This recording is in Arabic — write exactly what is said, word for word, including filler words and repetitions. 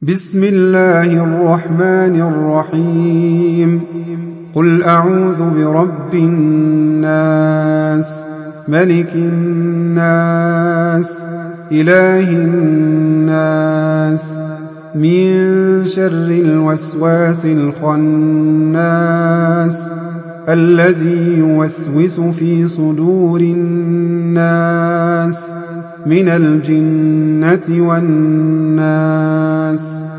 بسم الله الرحمن الرحيم قل أعوذ برب الناس ملك الناس إله الناس من شر الوسواس الخناس الذي يوسوس في صدور الناس من الجنة والناس